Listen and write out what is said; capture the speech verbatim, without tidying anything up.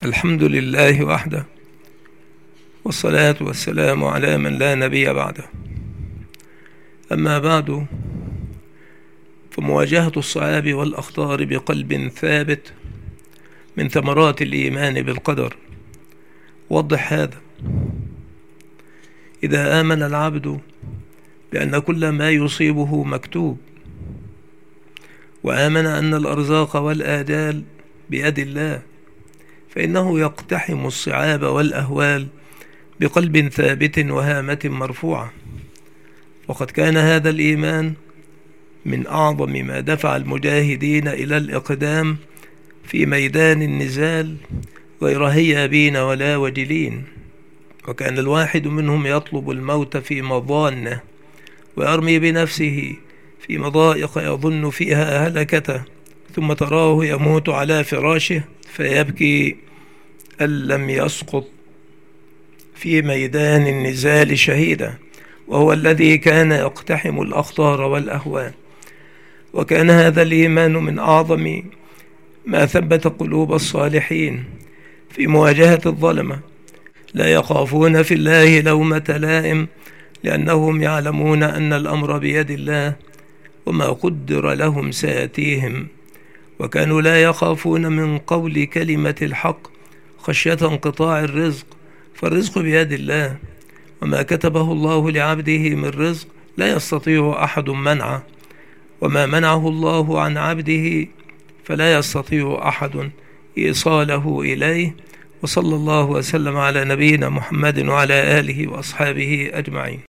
الحمد لله وحده، والصلاة والسلام على من لا نبي بعده. أما بعد، فمواجهة الصعاب والأخطار بقلب ثابت من ثمرات الإيمان بالقدر. وضح هذا: إذا آمن العبد بأن كل ما يصيبه مكتوب، وآمن أن الأرزاق والآجال بيد الله، فإنه يقتحم الصعاب والأهوال بقلب ثابت وهامة مرفوعة. وقد كان هذا الإيمان من أعظم ما دفع المجاهدين إلى الإقدام في ميدان النزال غير هيابين ولا وجلين. وكان الواحد منهم يطلب الموت في مضانه، ويرمي بنفسه في مضائق يظن فيها هلكته، ثم تراه يموت على فراشه فيبكي أن لم يسقط في ميدان النزال شهيدا، وهو الذي كان يقتحم الأخطار والأهوال. وكان هذا الإيمان من أعظم ما ثبت قلوب الصالحين في مواجهة الظلمة. لا يخافون في الله لومة لائم، لأنهم يعلمون أن الأمر بيد الله، وما قدر لهم سيأتيهم. وكانوا لا يخافون من قول كلمة الحق خشية انقطاع الرزق، فالرزق بيد الله، وما كتبه الله لعبده من رزق لا يستطيع أحد منعه، وما منعه الله عن عبده فلا يستطيع أحد إيصاله إليه. وصلى الله وسلم على نبينا محمد وعلى آله وأصحابه أجمعين.